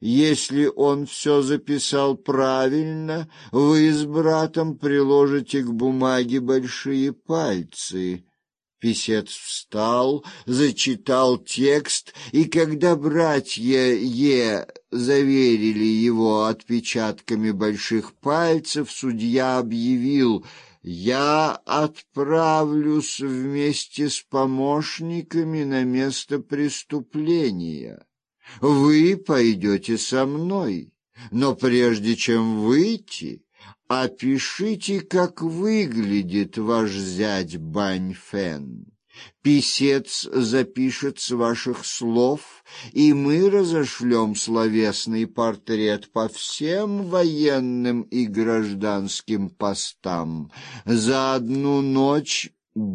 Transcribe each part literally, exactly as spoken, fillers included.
Если он все записал правильно, вы с братом приложите к бумаге большие пальцы». Писец встал, зачитал текст, и когда братья Е заверили его отпечатками больших пальцев, судья объявил: «Я отправлюсь вместе с помощниками на место преступления. Вы пойдете со мной, но прежде чем выйти, опишите, как выглядит ваш зять Баньфэн. Писец запишет с ваших слов, и мы разошлем словесный портрет по всем военным и гражданским постам. За одну ночь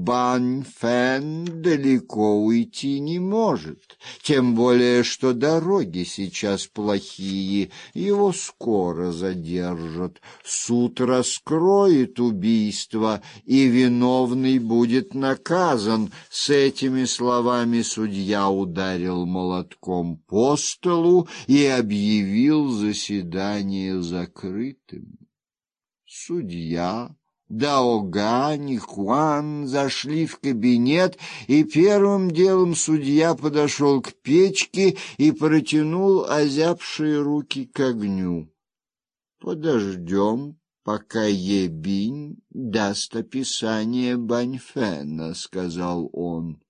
Баньфэн далеко уйти не может, тем более что дороги сейчас плохие, его скоро задержат. Суд раскроет убийство, и виновный будет наказан». С этими словами судья ударил молотком по столу и объявил заседание закрытым. Судья, Даогань и Хуан зашли в кабинет, и первым делом судья подошел к печке и протянул озябшие руки к огню. «Подождем, пока Ебинь даст описание Баньфэна», — сказал он.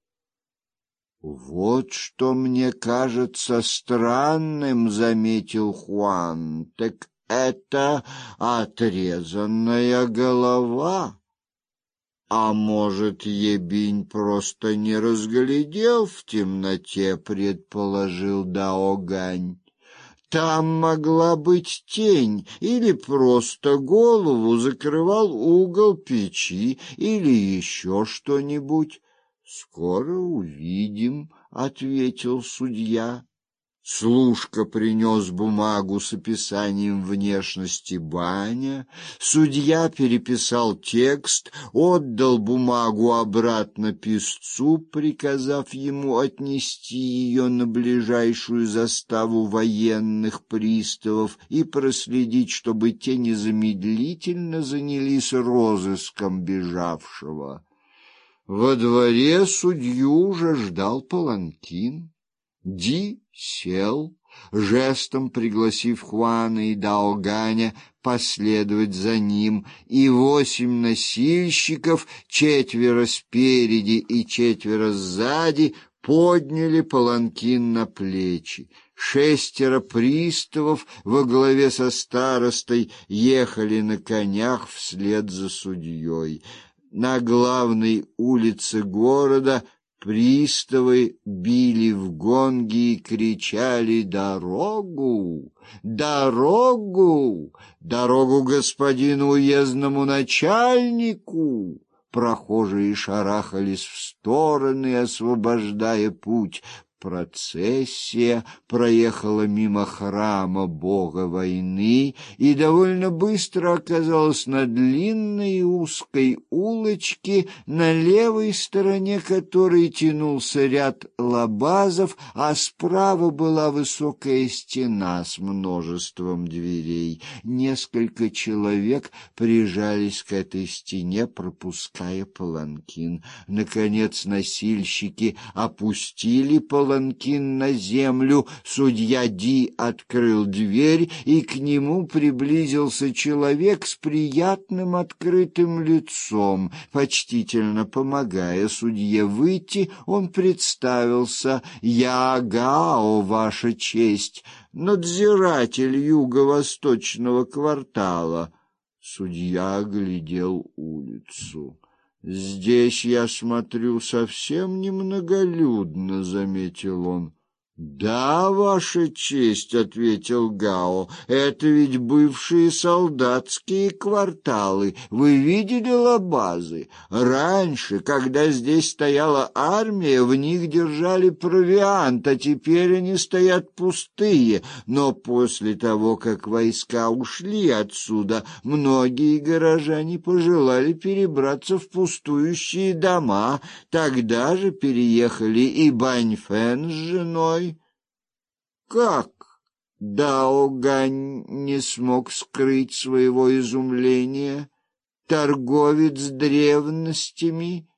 «Вот что мне кажется странным», — заметил Хуан, — «так это отрезанная голова. А может, Ебинь просто не разглядел в темноте», — предположил Даогань. «Там могла быть тень, или просто голову закрывал угол печи, или еще что-нибудь». «Скоро увидим», — ответил судья. Служка принес бумагу с описанием внешности Баня. Судья переписал текст, отдал бумагу обратно писцу, приказав ему отнести ее на ближайшую заставу военных приставов и проследить, чтобы те незамедлительно занялись розыском бежавшего. Во дворе судью уже ждал паланкин. Ди сел, жестом пригласив Хуана и Даоганя последовать за ним, и восемь носильщиков, четверо спереди и четверо сзади, подняли паланкин на плечи. Шестеро приставов во главе со старостой ехали на конях вслед за судьей. На главной улице города приставы били в гонги и кричали: «Дорогу! Дорогу! Дорогу господину уездному начальнику!» Прохожие шарахались в стороны, освобождая путь. Процессия проехала мимо храма бога войны и довольно быстро оказалась на длинной и узкой улочке, на левой стороне которой тянулся ряд лабазов, а справа была высокая стена с множеством дверей. Несколько человек прижались к этой стене, пропуская паланкин. Наконец носильщики опустили паланкин паланкин на землю. Судья Ди открыл дверь, и к нему приблизился человек с приятным открытым лицом. Почтительно помогая судье выйти, он представился: «Я Гао, ваша честь, надзиратель юго-восточного квартала». Судья оглядел улицу. «Здесь, я смотрю, совсем немноголюдно», — заметил он. «Да, ваша честь», — ответил Гао, — «это ведь бывшие солдатские кварталы. Вы видели лабазы? Раньше, когда здесь стояла армия, в них держали провиант, а теперь они стоят пустые. Но после того, как войска ушли отсюда, многие горожане пожелали перебраться в пустующие дома. Тогда же переехали и Баньфэн с женой». «Как? Дао Гань не смог скрыть своего изумления. Торговец древностями